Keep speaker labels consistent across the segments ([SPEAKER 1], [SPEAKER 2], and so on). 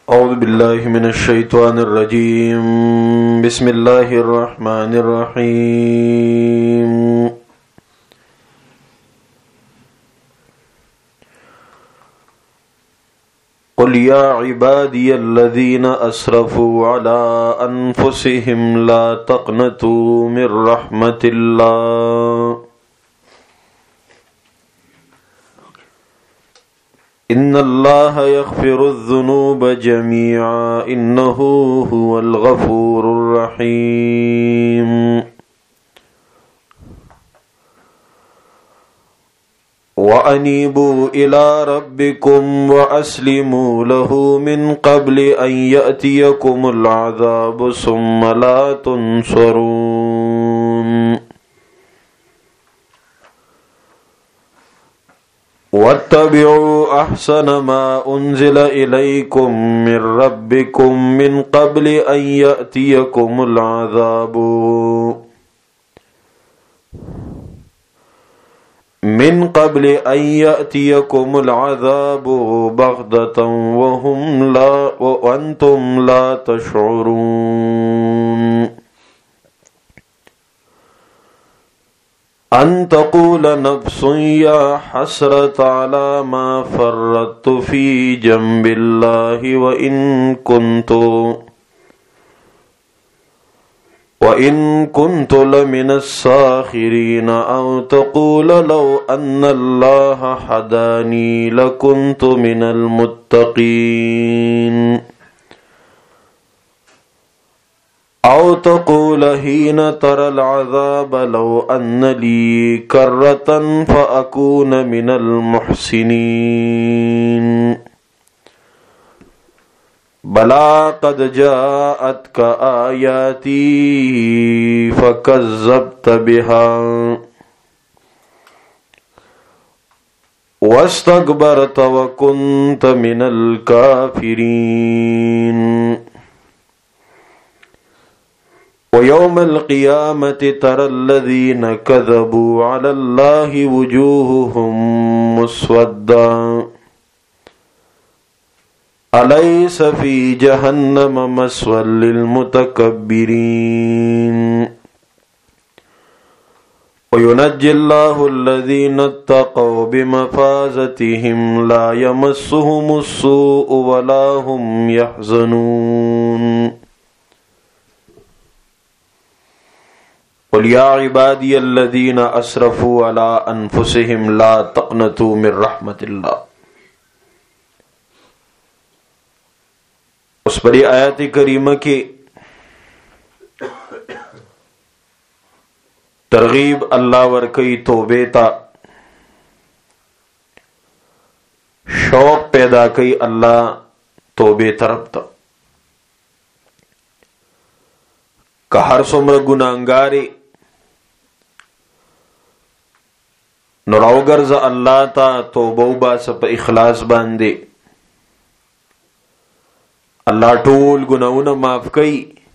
[SPEAKER 1] औज़ु बिल्लाहि मिनश शैतानिर रजीम। बिस्मिल्लाहिर रहमानिर रहीम। क़ुल या इबादियल्लज़ीना अस्रफ़ू अला अनफ़ुसिहिम ला तक़नतू मिर रहमतिल्लाह इन्नल्लाह यग़फ़िरुज़्ज़ुनूब जमीआ इन्नहु हुवल गफ़ूरुर रहीम। व अनीबू इला रब्बिकुम व अस्लिमू लहू मिन क़ब्लि अन यअतियकुमुल अज़ाबु सुम्मा ला तुनसरून। वत्तबिऊ अहसन मा उन्ज़िला इलैकुम मिर रब्बिकुम मिन क़ब्लि अन यअतियकुमुल अज़ाबु बग़ततन व अंतुम ला तशऊरून। अन तक़ूल नफ्सुन या हसरत अला मा फ़र्रत्तु फ़ी जंबिल्लाहि व इन कुन्तु लमिनस साखिरीन औ तक़ूल लौ अन्नल्लाह हदानी लकुन्तु मिनल मुत्तक़ीन औ तक़ूल हीन तरल अज़ाब लौ अन्न ली कर्रतन फ़अकून मिनल मुहसिनीन। बला क़द जाअतक आयाती फ़कज़्ज़ब्त बिहा वस्तकबरत व कुन्त मिनल काफ़िरीन। व यौमल क़ियामति तरल्लज़ीन कज़बू अलल्लाहि वुजूहुहुम मुस्वद्दा अलैस फ़ी जहन्नम मस्वल लिलमुतकब्बिरीन। व युनज्जिल्लाहुल्लज़ीना इत्तक़ौ बिमफ़ाज़तिहिम ला यमस्सुहुमुस्सूअु व ला हुम यहज़नून। क़ुल या इबादियल्लज़ीना अस्रफ़ू अला अनफ़ुसिहिम ला तक़नतू मिर रहमतिल्लाह। उस बड़ी आयत करीमा की तरगीब अल्लाह वर्कई तोबे ता शौक पैदा कई अल्लाह तोबे तरफ ता का हर सुमर गुनाहगारे नरावगर्ज अल्लाह ता तोबौ बास प इखलास बांधे अल्लाह टूल गुनाहूना माफ कई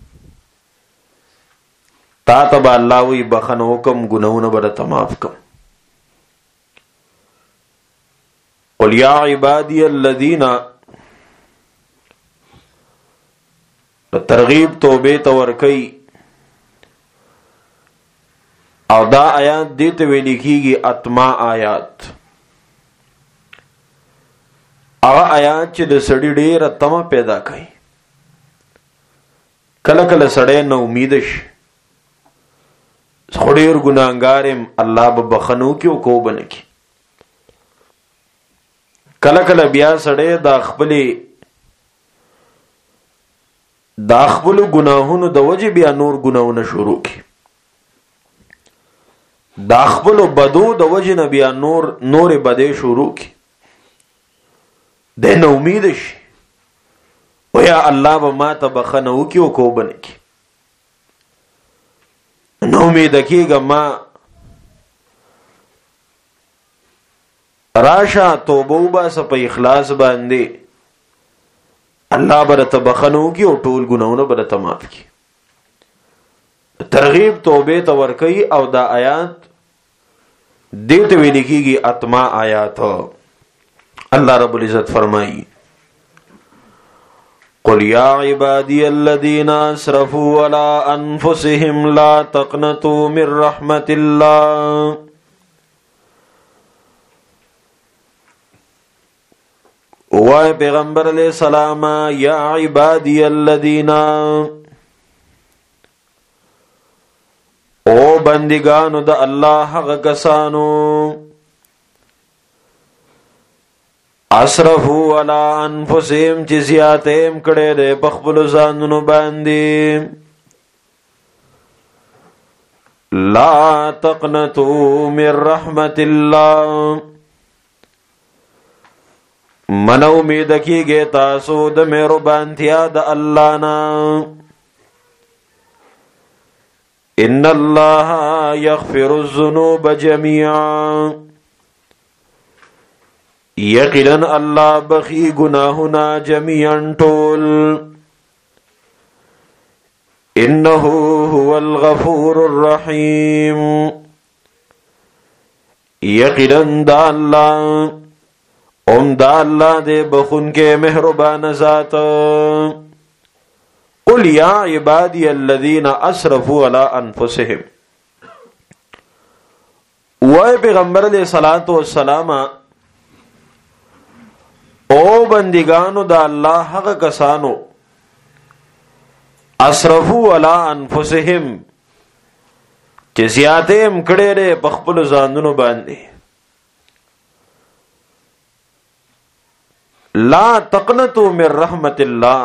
[SPEAKER 1] ता तब अल्लाह वही बखन हुकम गुनाहूना बरत माफ कम। क़ुल या इबादियल्लज़ीना तरगीब तौबे तवर कई और दा आयात देते हुए लिखीगी आत्मा आयात आगा आयात च द सड़ी ढेर तमा पैदा कई कल कल सड़े न उम्मीदश थोड़े और गुनाहगारिम अल्लाह बखनू क्यों को बन की कल कल ब्या सड़े दाखबल गुनाहुन द वजह ब्या नूर गुनाहुन शुरू की दाखबल बदो द वजह न ब्या नूर बदे शुरू की देन उम्मीदश या अल्लाह मा तबखनऊ क्यों को बन की न उम्मीद रखिएगा मां राशा तोबा सप इखलास बांधे अल्लाह बरत बखनऊ की और टोल गुनाहों बरत माफ की। तरगीब तोबे तवर कई और दा आयात देते हुए लिखीगी आत्मा आयात। अल्लाह रब्बुल इज्जत फरमाई قل يا عبادي الذين اسرفوا على انفسهم لا تقنطوا من رحمة الله وای پیغمبر علیہ السلام یا عبادی الذین او بندگانو د الله هغه کسانو اسرفو علی انفسهم چې زیاتیم کړي د خپل ځانونو باندې لا تقنطوا من رحمت الله من امید کیږي تاسو د مهربانتیا د الله نه ان الله یغفر الذنوب جميعا یقینا الله بخي گناهنا جميعا ټول انه هو الغفور الرحيم یقینا د الله دا اللہ دے بخون کے مہربان ذات قل یا عبادی الذین اسرفوا علی انفسهم وائے پیغمبر علیہ الصلوۃ والسلام او بندگانو دا اللہ حق کسانو اسرفوا علی انفسهم چې زیاتیم کړي لري په خپل ځانونو باندې لا تقنطوا من رحمت الله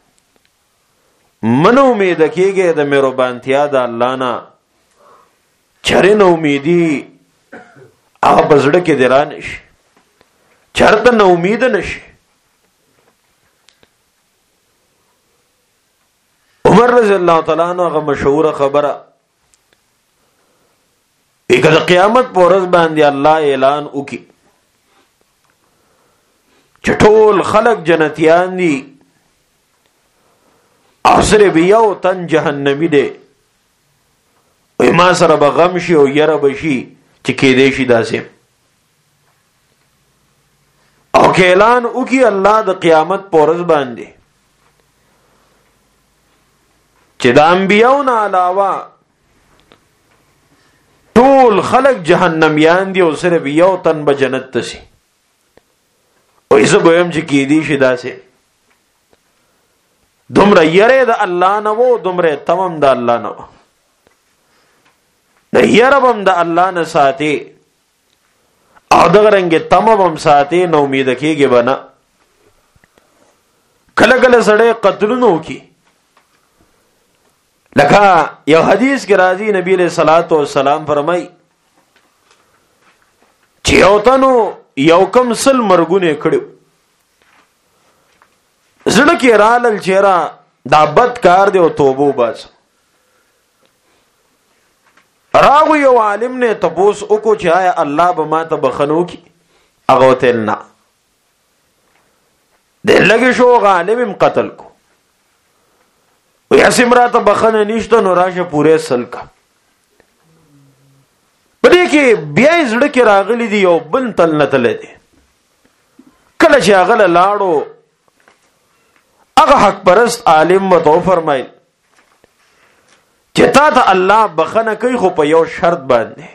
[SPEAKER 1] من امید کیږي د مهربانتیا د الله نه چرې نو امیدي هغه بزړه کې درانش چرته نو امید نشي عمر رضی الله تعالی عنہ هغه مشهور خبره د قیامت پر ورځ باندې الله اعلان وکي چټول خلق جنتیان دي اثر بیاو تن جهنمی دي وای ما سره بغم شي او یره بشي چې کې دې شي داسې او اعلان وکي الله د قیامت پورز باندې چې د انبیاو نه علاوه ټول خلق جهنميان دي او صرف یو تن به جنت ته شي ویسا بویم چی کی دی شدا سے دمرا یره دا اللہ نوو دمرا تمام دا اللہ نوو دا یربم دا اللہ نساتی او دغرنگ تمام ساتی نو امیدکی گی بنا کل کل سڑے قتلنو کی لکھا یو حدیث کی راضی نبی علیہ السلام فرمائی چیوتنو یو کم سل مرګونه کړو زړه کې رالل چیرې دا بد کار دی او توبه وباس راغو یو عالم نے تپوس وکړو چې آیا الله به ماته بخنو کی هغه وتل نه د لګي شو عالم قتل کو ویا سمراته بخنه نشته نو راشه پوره سل کا پدې کې بیا زړه کې راغلي دی یو بل تل نه تل دی کله چې هغه لاړو هغه حق پرست عالم وته فرمایل چې تا ته الله بخنه کوي خو په یو شرط باندې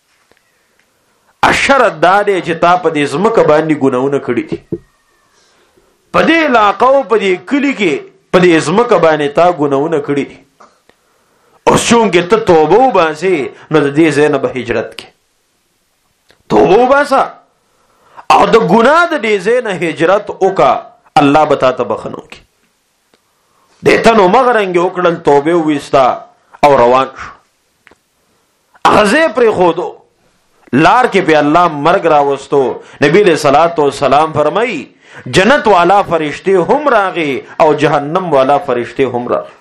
[SPEAKER 1] اشرط دا دی چې تا په دې زمکه باندې ګناونه کړی دي په دې علاقو په دې کلی کې په دې زمکه باندې تا ګناونه کړی دي او څنګه ته توبه وباسي نو د دې ځای نه به هجرت کې توبه وباسه او د ګناه د دې ځای نه هجرت وکا الله به تاسو بخنو کې دته نو مغرنګ وکړل توبه وستا او روان شو اغزه پر خودو لار کې په الله مرګ راوستو نبی له صلوات و سلام فرمای جنت والا فرشتے هم راغي او جهنم والا فرشتے هم راغي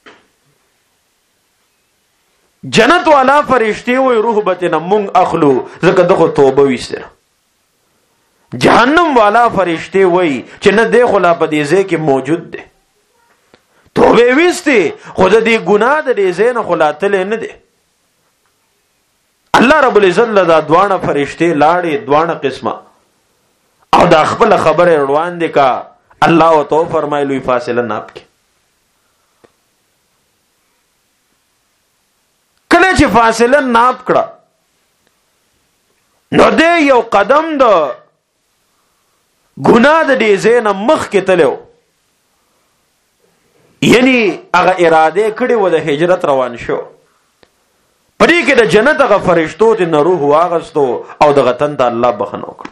[SPEAKER 1] جنت والا فرشتے وې روح بتنه مونږ اخلو زکه دغه توبه وسته جهنم والا فرشتے وې چې نه دی خلا په دې ځای کې موجود دي توبه وسته خود دې ګناه دې ځای نه خلاتل نه دي الله رب العزت دا دوانه فرشتے لاړې دوانه قسمه او دا خپل خبره روان دي کا الله تو فرمایلو فاصله ناپ کې. کله چې فاصله ناپ کړه نو دې یو قدم د ګناه د دې زین مخ کې تلو، یعنی هغه اراده کړې و د هجرت روان شو. پدې کې د جنت هغه فرشتو ته نه روح واغستو او د غتن ته الله بخنو کړ.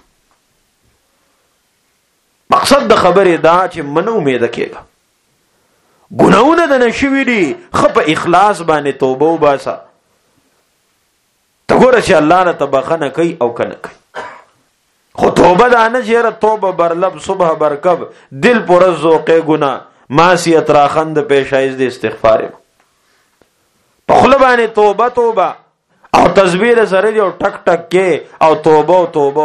[SPEAKER 1] مقصد د خبرې دا چې منو امید کېږه ګناونه د نشوي دي خپ اخلاص باندې توبه وباسه. ته ګوره چې الله نه تبخنه کوي او کنه کوي، خو توبه دا نه چیرې توبه برلب صبح برکب دل پر ذوقه ګناه معصیت راخند پیشایز د استغفار په خله باندې توبه او تسبیح سره یو ټک ټک کې او توبه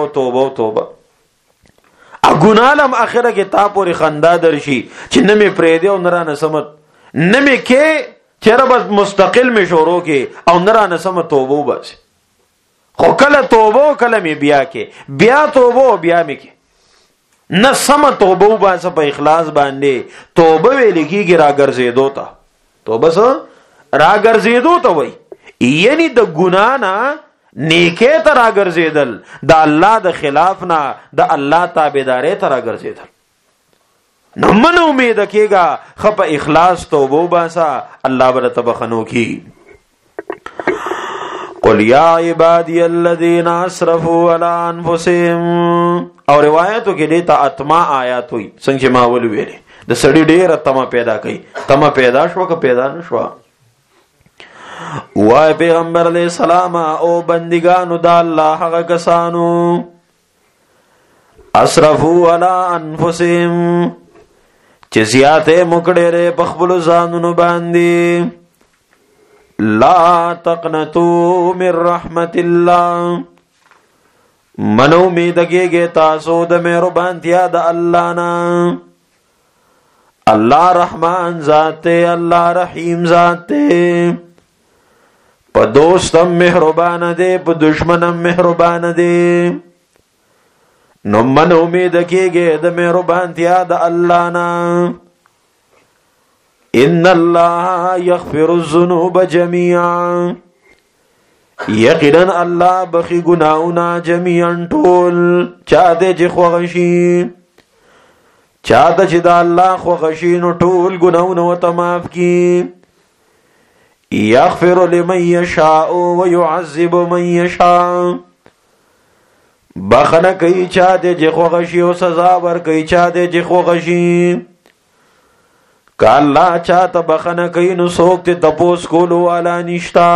[SPEAKER 1] ا ګنالم اخره کې تا پورې خندا درشي چې نه می پرې دی او نه را نسمت نه می کې چیرې بس مستقل می شروع کې او نه را نسمت توبه بس. خو کله توبه کله می بیا کې بیا توبه بیا می کې نه سم توبه بس په اخلاص باندې توبه ویل کېږي راګرځېدو ته. توبه سره راګرځېدو ته وای، یعنی د ګنا نه نیکه ته راګرځېدل، د الله د خلاف نه د الله تابعداري ته راګرځېدل. نو من امید کېږه خپ اخلاص توبه باسا الله بر تبخنو کی. قل یا عبادی الذین اسرفوا علی انفسهم. او روایتو کې دیتا اتما آیات وي څنګه ما ول ویلې د سړی ډېر اتما پیدا کوي. تما پیدا شو که پیدا نشو؟ وای پیغمبر علیہ السلام او بندگانو د الله هغه کسانو اسرفوا علی انفسهم چې زیاته مکړې په خپل ځانونو باندې. لا تقنطوا من رحمت الله، منو امید کېږئ تاسو د مهربانتیا د الله نه. الله رحمان ذات دی، الله رحیم ذات دی، په دوستم مهربان دی په دشمنم مهربان دی. نو من امید کېږئ د مهربانتیا د الله نه. ان الله یغفر الذنوب جميعا، یقینا الله بخي گناهونه جميعا ټول. چاته چې خوغشي چاته چې د الله خوغشي نو ټول گناهونه وته معاف کی. یغفر لمن یشاء ويعذب من یشاء، بخنه کوي چاته چې خوغشي او سزا ور کوي چاته چې خوغشي. که الله چاته بخنه کوي نو څوک ته تپوس کولو والا نشتا،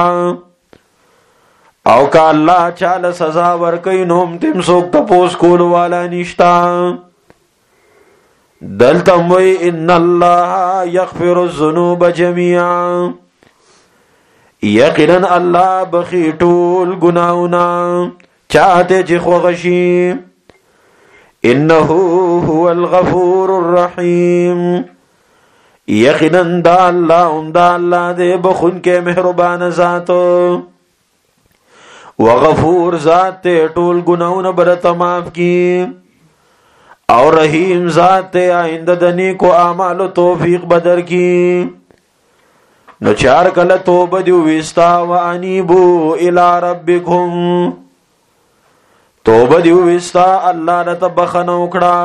[SPEAKER 1] او که الله چاله سزا ور کوي نو هم تم څوک تپوس کولو والا نشتا. دلته وی ان الله یغفر الذنوب جميعا، یقینا الله بخي ټول گناهونه چاته چې خوغشي. انه هو الغفور الرحیم، یقینا دا الله دې بخون کې مهربان ذات وغفور ذات ټول گناهونه برته معاف کی. او رحیم ذات آئنده د نیکو اعمالو توفیق بدر کی. نو چار کله توبه دی وستا و انیبو الی ربکم، توبه دی وستا الله نه تبخنه وکړه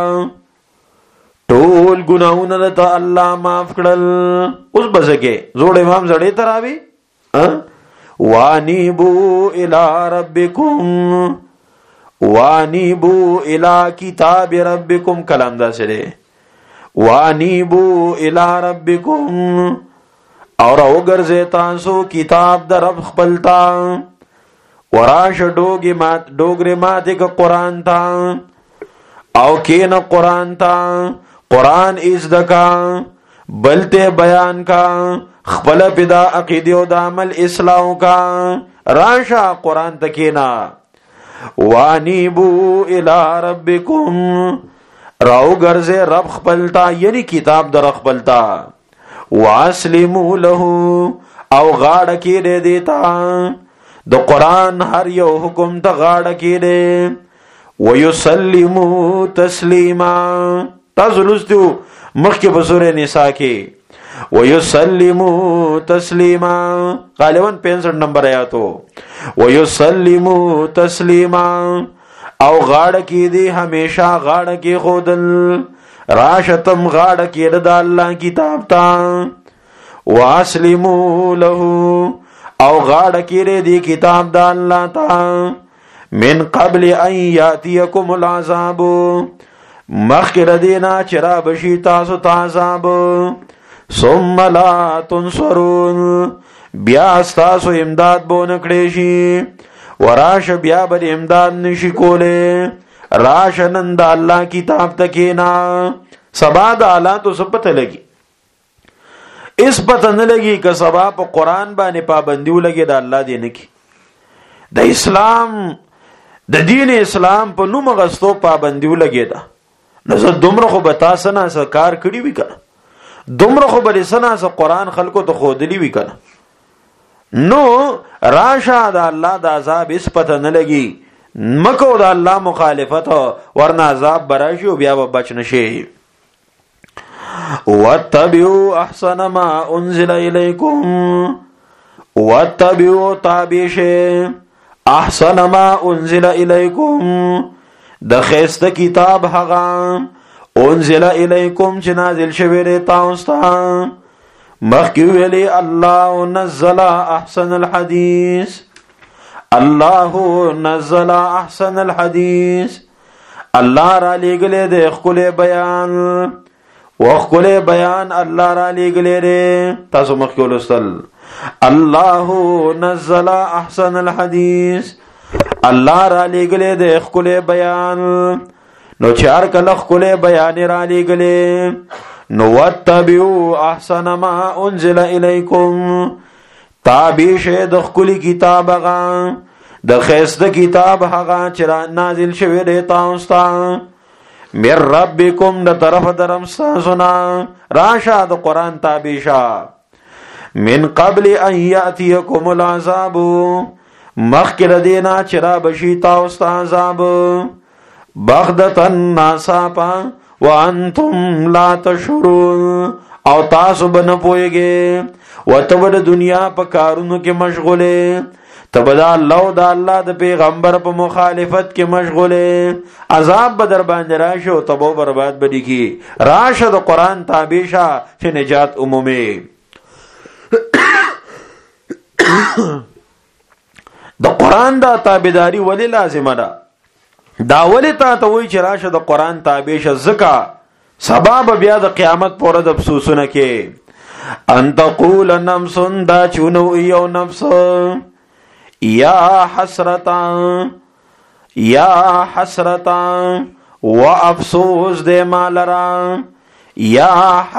[SPEAKER 1] ټول گناهونه ته الله معاف کړل. اوس بزګه زوړ امام زړې تراوی وانیبو الی ربکم وانیبو الی کتاب ربکم، کلام دا سره وانیبو الی ربکم، اور وګرځه تاسو کتاب در رب خپلتا. وراش ډوګره ماته ک قران تا او کین قران تا، قران از دکا بلته بیان کا خپل پیدا عقیده او د عمل اصلاح کا. راشا قران تکینا وانیبو الی ربکم، راو گرزه رب خپلتا یعنی کتاب در خپلتا. واسلمو له او غاړه کې دې دیتا د قران هر یو حکم ته غاړه کې دې. ويسلمو تسلیما، تاسو لستو مخکې په سورې نساء کې وَيُسَلِّمُوا تَسْلِيمًا غالباً 65 نمبر آیاتو وَيُسَلِّمُوا تَسْلِيمًا او غاړه کې دی همیشه غاړه کې خودل راشتم غاړه کې د الله کتاب تا واسلموا له او غاړه کې دی کتاب د الله تا من قبل ان یاتیکم العذاب مخکره دینا چرا بشی تاسو ته عذاب ثم لا تنصرون بیا تاسو امداد بونه کړی شي وراش بیا بر امداد نشي کوله راش نند الله کتاب تکینا سبا د حالاتو سپته لګي اس پته نه لګي که سبا په قران باندې پابندي ولګي د الله دی نه کی د اسلام د دین اسلام په نوم غستو پابندي ولګي دا نو زه دومره خو به تاسو نه کار کړی وی کنه دومره خو به لسنا س قران خلکو ته خودلی وی کنه نو راشه د الله د عذاب اس پته نه لګي مکو د الله مخالفت ورنه عذاب براشي بیا به بچ نشي واتبعوا احسن ما انزل اليكم واتبعوا تابعوا احسن ما انزل اليكم د خیست کتاب هغه انزل اليكم چې نازل شوی دی تاسو ته مخکې ویلي الله نزل احسن الحديث الله نزل احسن الحديث الله را لګلې د خپل بیان وخپل بیان الله را لګلې دی تاسو مخکې ولستل الله نزل احسن الحديث الله را لګلې د خپل بیان نو چار کله خپل بیان را لګلې نو واتبعوا احسن ما انزل اليكم تابع شه د خپل کتاب هغه د خیست کتاب هغه چې نازل شوی دی تاسو ته مر ربکم د طرف درم سنا راشه د قران تابع شه من قبل ان یاتیکم العذاب مخکره دینا چرا بشی تاسو ته عذاب بغدتن ناصابا وانتم لا تشعرون او تاسو بنه پويږئ وتبد دنیا په کارونو کې مشغوله تبدا الله د الله د پیغمبر په مخالفت کې مشغوله عذاب بدر باندې راشه او تبو برباد بدی کی راشه د قران تابع شه چې نجات عمومي د قران دا تابعداري ولې لازمه ده دا ولی تا ته وی چې راشه د قران تابع شه زکا سبب بیا د قیامت پورې د افسوسونه کې ان تقول نفس دا چونو یو نفس یا حسرتا و افسوس دې مالرا یا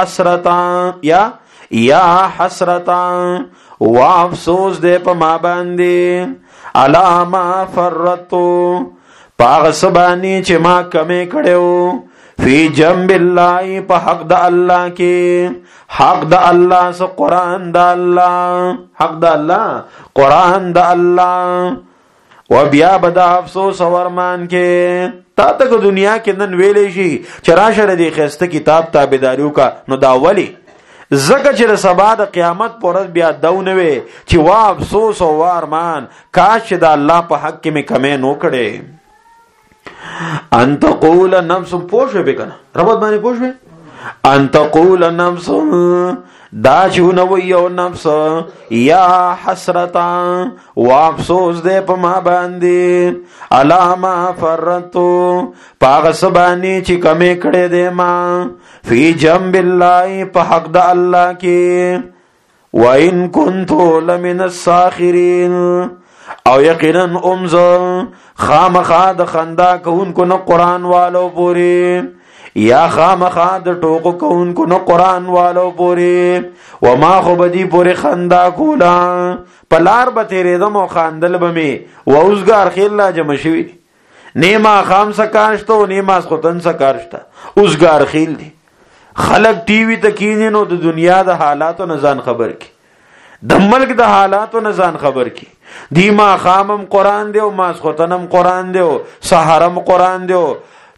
[SPEAKER 1] حسرتا و افسوس دې په ما باندې علامه فرتو پاغ سبانی چې ما کمې کړو فی جنب الله په حق د الله کې حق د الله سو قران د الله حق د الله قران د الله و بیا بد افسوس ورمان کې تا ته دنیا کې نن ویلې شي چې راشه دې خسته کتاب تابعداریو کا نو دا ولی زکه چې سبا د قیامت پرد بیا داونه وي چې وا افسوس او ورمان کاش د الله په حق کې مې کمې نو کړې ان تقول نفس پوښه به کنه ربط باندې پوښه ان تقول نفس دا چونه ویو نفس یا حسرتا و افسوس دې په ما باندې علامه فرتو پاغ سبانی چې کمې کړې دې ما فی جنب الله په حق د الله کې وان كنت لمن الساخرین او یقینا امز خامخا د خندا کوونکو نه قران والو پوری یا خامخا د ټوکو کوونکو نه قران والو پوری و ما خو بدی پوری خندا کولا پلار به تیرې دمو خاندل بمی و اوسګار خیل لا جمع شوی نیما خام سکاشتو نیما خطن سکاشتا اوسګار خیل دی خلق ټي وي ته کینې نو د دنیا د حالاتو نه ځان خبر کی د ملک د حالاتو نه ځان خبر کی دیما خامم قران دیو ماس خطنم قران دیو سحرم قران دیو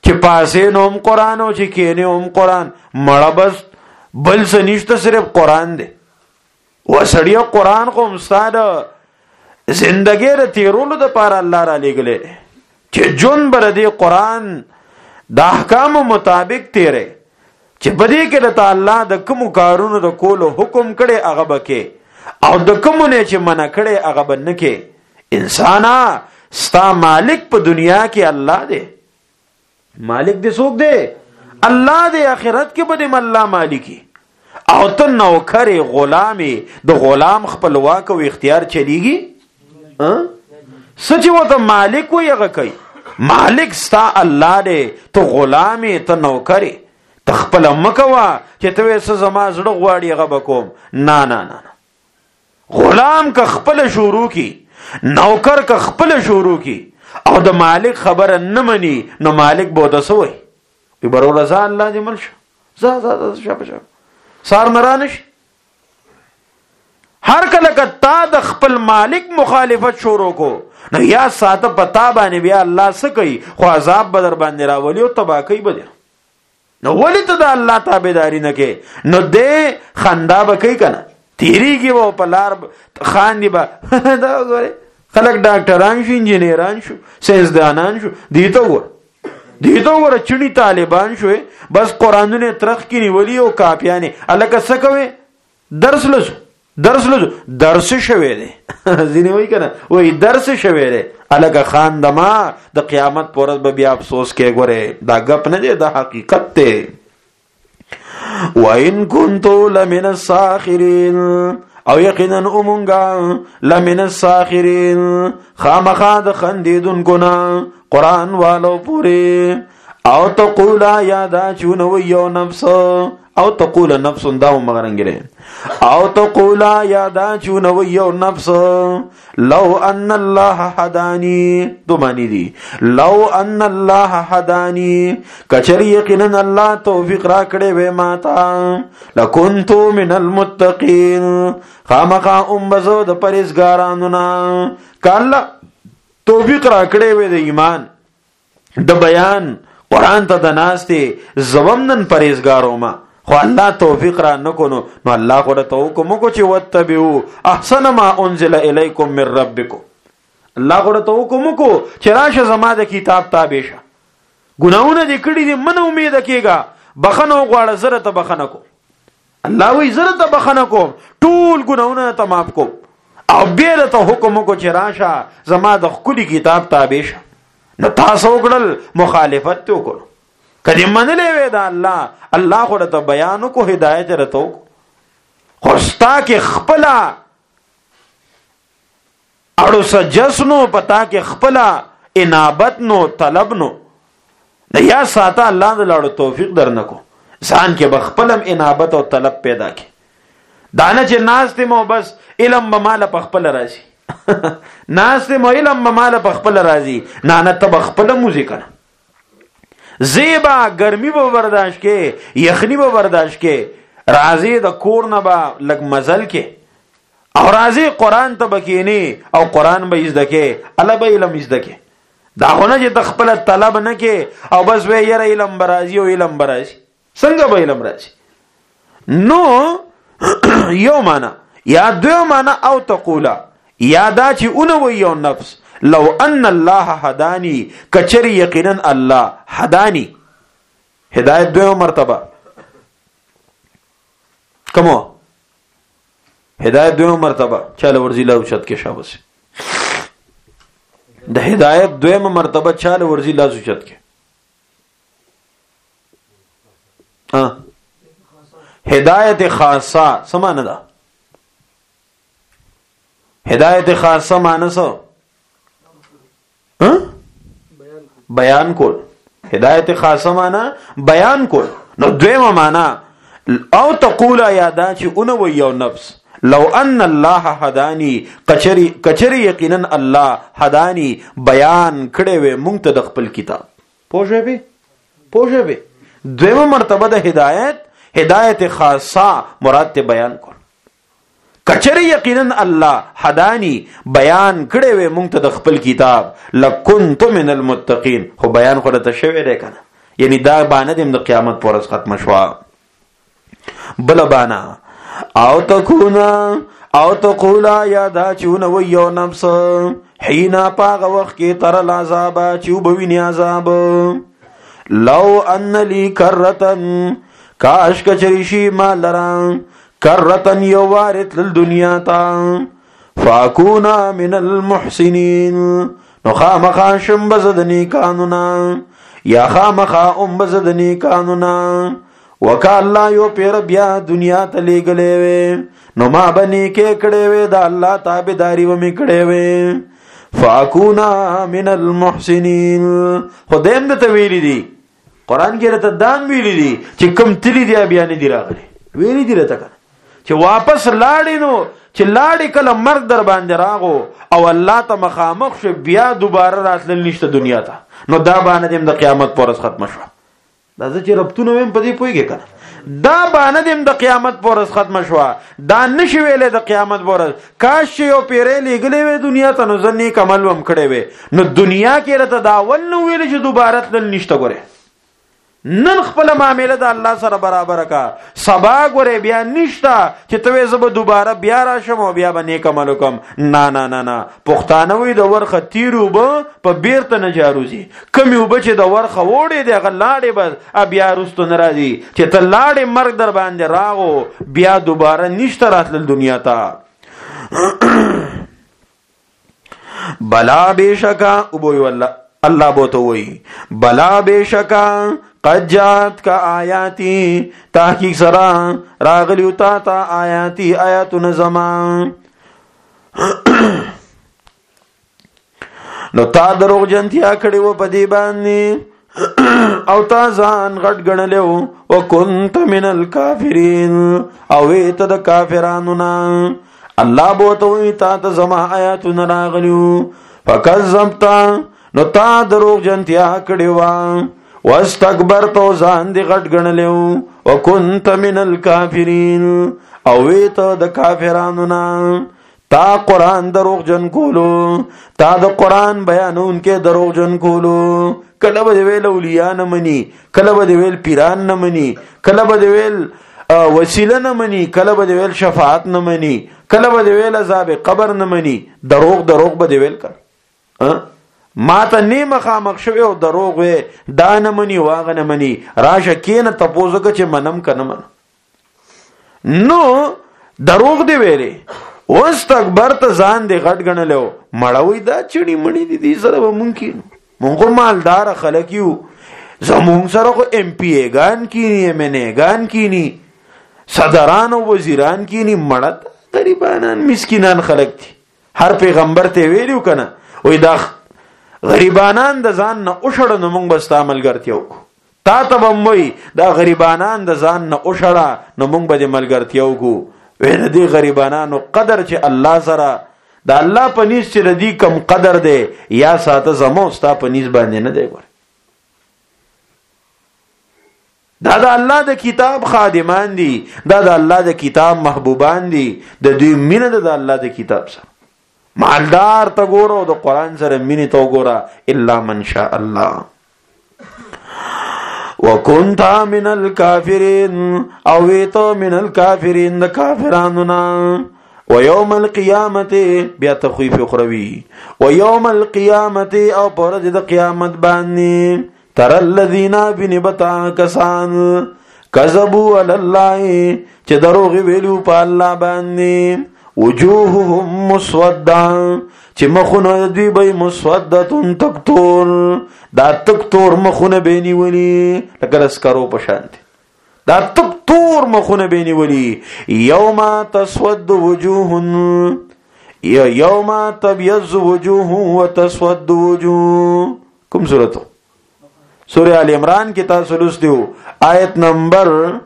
[SPEAKER 1] چې پاسې نوم قرآن او چې کېنه هم قرآن، مړه بس بل څه نشته، صرف قرآن دی. وسړیا قرآن خو مستاد زندګی د تیرولو د پاره الله را لېږلی چې جون بر دې قرآن د احکام مطابق تیرې، چې بدې کې د تعالی د کوم کارونو د کولو حکم کړي هغه بکې، او د کوم نه چې منع کړي هغه بنه کې. انسانا ستا مالک په دنیا کې الله دی، مالک دې څوک دی؟ الله دې. آخرت کې به دې الله مالکی، او ته نوکر غلامي، د غلام خپلواک او اختیار چلیږي. سچ وته مالک وي هغه کوي. مالک ستا الله دې، ته غلامي، ته نوکر، ته خپل مکوا چې ته څه زما زړه غواړي هغه بکوم. نه نه نه، غلام که خپل شروع کی، نوکر که خپل شروع کی، او د مالک خبره نه مني، نو مالک به دسوي وي برو رضا الله دې ملش زا شپ سار نرانش. هر کله کتا د خپل مالک مخالفت شروع کو، نو یا ساته پتا باندې بیا الله څه کوي، خو عذاب بدر باندې راولي او تبا کوي بدر. نو ولی ته د الله تابعداري نه کې، نو دې خندا به کوي کنه، تیریږي و په لار خاندي به دا وګوره خلک ډاکټران شو، انجینران شو، ساينسدانان شو، دیته وګوره چړي طالبان شو، بس قرانونه ترخ کې نیولي او کاپیانه الکه څه کوي، درس لزو درس شوي دي ځینې وایي کنه وایي درس شوي دي الکه خان دما د قیامت پورز به بیا افسوس کې ګوره دا غپ نه دی، دا حقیقت دی. وَإِن كُنتُ لَمِنَ السَّاخِرِينَ، او یقینا امونگا لمن الساخرین، خامخا د خندیدونکو نه قرآن والو پوری. او تقولا یادا چونو یو نفس، او تقول نفس داو مغرنگره، او تقولا یادا چونو یو نفس لو ان الله حدانی، دو معنی دی، لو ان الله حدانی، کچر یقینا الله توفیق را کړي وې ماتا، لکنتو من المتقین، خامخا بزو د پرهیزګارانو نه. کله توفیق را کړي وې د ایمان د بیان قرآن ته د ناسته زومنن پرهیزګارو ما، خو الله توفیق را نکونو، نو الله خو ته حکم کو چې وتبعوا احسن ما انزل الیکم من ربکم. الله خو ته حکم کو چې راشه زما د کتاب تابع شه، ګناونه دې کړی دې من امید کېګا، بخنه غواړه زره ته بخنه کو. الله وی زره ته بخنه کو، ټول ګناونه ته معاف کو، او بیا ته حکم کو چې راشه زما د خپل کتاب تابع شه. نو تاسو وګړل مخالفت ته وکړو، کدی منلې وې دا الله خو ته بیان کو، هدایت راتو، خو ستا کې خپلا اړو سجسنو، پتا کې خپلا انابت نو طلب نو، یا ساته الله دې لاړو توفیق درنکو، ځان کې بخپلم انابت او طلب پیدا کی. دانه چې ناس ته مو بس علم بماله پخپل راځي ناس ته مو علم بماله پخپل راځي، نه ته بخپل موزیک نه زیبا گرمی به برداشت کې، یخنی به برداشت کې، راځي د کور نه به لګ مزل کې، او راځي قرآن ته بکینی او قرآن به زده کې، الله به علم زده کې. دا خونه چې تخپل طلب نه کې او بس وې یره علم برازي او علم برازي، څنګه به علم راځي؟ نو یو معنا یا دو معنا، او تقولا یادا چې اونو یو نفس لو ان الله هدانی، کچری یقینا الله هدانی، هدایت دو مرتبه کمو، هدایت دو مرتبه چاله ورزی لا اوچت کې شابه د هدایت دویمه مرتبه چاله ورزی لا اوچت کې. هدایت خاصه سمانه ده، هدایت خاصه معنی سو بیان کول، هدایت خاصه معنی بیان کول. نو دویمه معنی او تقول یادا چې اونو یو نفس لو ان الله هدانی، کچری یقینا الله هدانی بیان کړي وې مونږ ته د خپل کتاب. پوښې به دویمه مرتبه د هدایت خاصه مراد ته بیان کول، کچری یقینا الله هدانی بیان کړي وې مونږ ته د خپل کتاب، لکنت من المتقین، خو بیان خو ته شوی دی کنه، یعنی دا باندې د قیامت پر ورځ ختم شوا. بل بانا او تقولا یا دا چون و یو نفس حینا پاغ وقت کی تر العذاب چو بوینی عذاب لو ان لی کرتن کاش کچریشی ما لران کرتن یو وارت للدنیا تا فاکونا من المحسنین نو خامخا شم بزدنی کانونا یا خامخا بزدنی کانونا وکا اللہ یو پیر بیا دنیا تلی گلے وے نو ما بنی کے کڑے وے دا اللہ تابداری ومی کڑے وے فاکونا من المحسنین. خودیم دا تویلی دی قرآن کی رتا دام ویلی دی چی کم تلی دیا بیانی دی راغلی ویلی دی رتا کنا چی واپس لاڑی نو چی لاڑی کل مرگ در باندې راغو او اللہ تا مخامخ شو بیا دوباره راتلل نشتا دنیا تا نو دا باندې دیم دا قیامت پورس ختم شو. دا چې ربطونه ویم پدې پويږي کنه دا باندې دیم د قیامت پورس ختم شو. دا نشي ویلې د قیامت پورس کاش یو پیرې لګلې وې دنیا ته نو ځنی کمل وم کړې وې نو دنیا کې رته دا ول نو ویلې چې دوباره تل نشته ګوره نن خپل معاملې د الله سره برابر کا سبا ګوره بیا نشته چې ته زب دوباره بیا راشم او بیا باندې کمل کوم نه نه نه نه پښتانه وې د ورخه تیرو به په بیرته نه جاروزي کمی وب چې د ورخه وړې د غلاړې بس بیا رستو ناراضي چې ته لاړې مرګ در باندې راغو بیا دوباره نشته راتل دنیا ته. بلا بشکا او بو الله بوته وی بلا بشکا قد جات کا آیاتی تحقیق سرا راغلیو تا آیاتی آیاتون زمان نو تا دروغ جنتیا کڑی و پدی بانی او تا زان غٹ گنلیو و کنت من الکافرین او ایتا دا کافرانونا اللہ بوتوی تا زمان آیاتون راغلیو فکذبتا نو تا دروغ جنتیا کڑی و واستكبرتو ځان دې غټ ګڼلیو وكنت من الكافرين او ویت د کافرانو نه تا قرآن دروغ جن کولو تا د قرآن بیانون کې دروغ جن کولو کله به ویل اولیاء نه مني کله به ویل پیران نه مني کله به ویل وسیله نه مني کله به ویل شفاعت نه مني کله به ویل عذاب قبر نه مني دروغ به ویل کړ ما ته نیمه خامخ شوی او دروغ وې دا نه مني واغه نه مني راشه کینه تپوزه چې منم کنه من نو دروغ دی ویلې واستكبرت ځان دې غټ غنلو مړوي دا چړي مړي دي سره ممکن مونږ مالدار خلک یو زمون سره خو ایم پی ای ګان کینی ایم ان ای ګان کینی صدران او وزیران کینی مړت غریبانان مسکینان خلک دي هر پیغمبر ته ویلو کنه وای دا غریبانان د ځان نه اوشړه نو موږ بس عمل ګرځیو تا ته بموي دا غریبانان د ځان نه اوشړه نو موږ به عمل ګرځیو کو وینه دي غریبانانو قدر چې الله سره دا الله پنيس چې ردي کم قدر دی یا ساته زمو ستا پنيس باندې نه دی ګور دا د الله د کتاب خادمان دي دا د الله د کتاب محبوبان دي د دوی مینه د الله د کتاب سره مالدار تا ګورو د قران سره مینه تو ګورا الا من شاء الله وكنت من الكافرين او ویتو من الكافرين د کافرانو ويوم القيامه بیا تخویف اخروی ويوم القيامه او پر د قیامت باندې تر الذين بنبتا کسان کذبوا على الله چې دروغ ویلو په الله باندې وجوههم مسودا چې مخونه دوی به مسودتون تکتور دا تکتور مخونه بینی ولی لکه اسکرو پشانت دا تکتور مخونه بینی ولی یوم تسود وجوه یوم تبیض وجوه وتسود وجوه کوم سورته سورہ آل عمران کی تاسو لوستیو آیت نمبر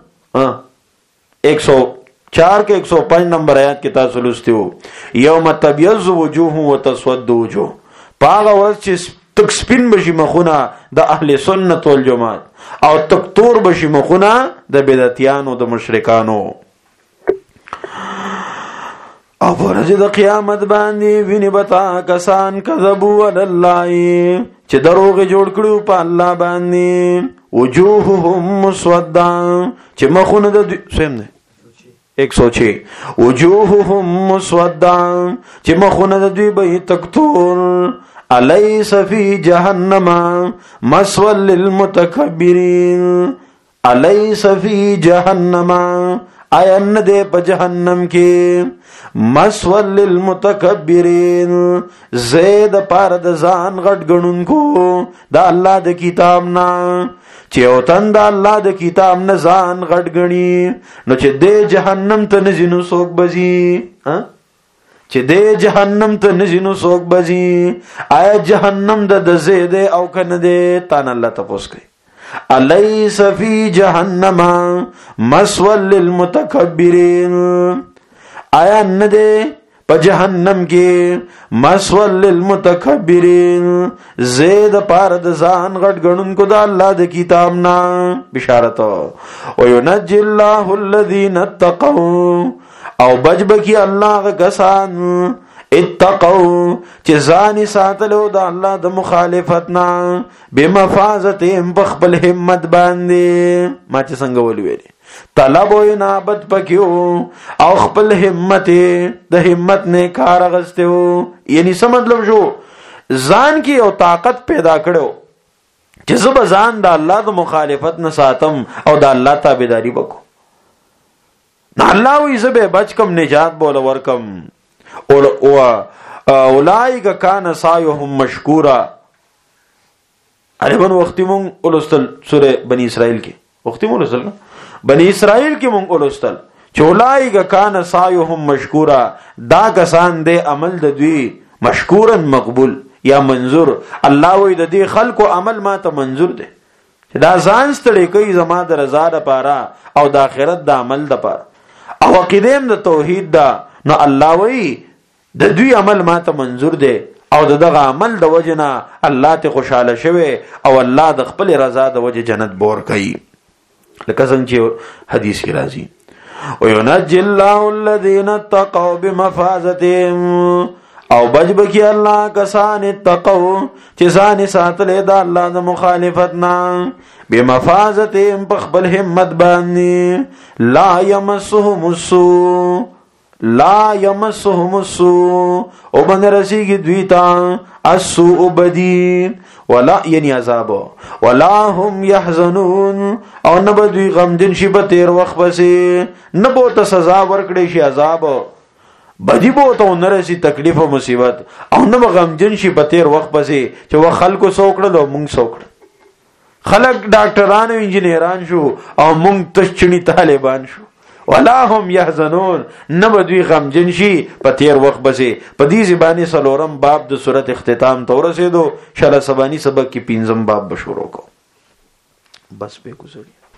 [SPEAKER 1] 104 کے 105 نمبر آیات کی تاسو لوستیو یوم تبیض وجوه وتسود وجوه پاغه ورځ چې تک سپین بشي مخونه د اهل سنت والجماعت او تک تور بشي مخونه د بدعتیانو د مشرکانو او ورځ د قیامت باندې ویني بتا کسان کذبوا علی الله چې دروغ جوړ کړو په الله باندې وجوههم مسودا چې مخونه د سیم نه 106 وجوههم مسودا چې مخونه د دوی به تکتور الیس فی جهنم مسوى للمتکبرین الیس فی جهنم آیا نه ده په جهنم کې مسوى للمتکبرین زید پار د ځان غټ غنونکو د الله د کتاب نه چې او تند الله د کتاب نه ځان غټ غني نو چې د جهنم ته نزینو سوک بزي چې د جهنم ته نزینو سوک بزي آیا جهنم د زید او کنه ده تان الله تاسو کوي الیس فی جهنم مسوى للمتکبرین آیا نه ده په جهنم کې مسوى للمتکبرین زید پار د ځان غټ غنونکو د الله د کتاب نه بشارت او ينجي الله الذين اتقوا او بجبکی الله غسان اتقوا چې ځان ساتلو د الله د مخالفتنا بمفازتهم بخبل همت باندې ما چې څنګه ولوي طلب او انابت پکيو او خپل همت د همت نه کار غستو یعنی څه مطلب شو ځان کې او طاقت پیدا کړو چې زب ځان د الله د مخالفت نه ساتم او د الله تابعداري وکړم نه الله وي زبه بچ کم نجات بول ورکم او اولائک کان سایهم مشکورا اربن وختي مون اولستل سوره بنی اسرائیل کې وختي مون اولستل بنی اسرائیل کې مونږ اولستل چولایګه کان سایهم مشکورا دا کسان دې عمل د دوی مشکورا مقبول یا منظور الله وې د دې خلکو عمل ما ته منظور دی دا ځان ستړي کوي زما د رضا لپاره او د آخرت د عمل لپاره او عقیدم د توحید دا نو الله وې د دوی عمل ما ته منظور دی او دغه عمل د وجنا الله ته خوشاله شوه او الله د خپل رضا د وجه جنت بور کوي لکه څنګه چې حدیث کې راځي وينجي الله الذين اتقوا بمفازتهم او بجبکی الله کسان اتقوا چې ځان ساتلې د الله د مخالفتنا بمفازتهم بخبل همت باندې لا يمسهم السوء او من رسیږي دوی ته السوء بدی ولا یعنی عذاب ولا هم يحزنون او نه به دوی غمجن شي په تیر وخت پسې نه به ته سزا ورکړي شي عذاب بدی به ته نه رسي تکلیف او مصیبت او نه به غمجن شي په تیر وخت پسې چې وا خلکو سوکړل او مونږ سوکړل خلک ډاکټران او انجنیران شو او مونږ تشچنی طالبان شو ولا هم يحزنون نه به دوی غمجن شي په تیر وخت پسې په دې زبانی سلورم باب د سورۃ اختتام ته ورسېدو شل سبانی سبق کې 5م باب به شروع کو بس به گزاري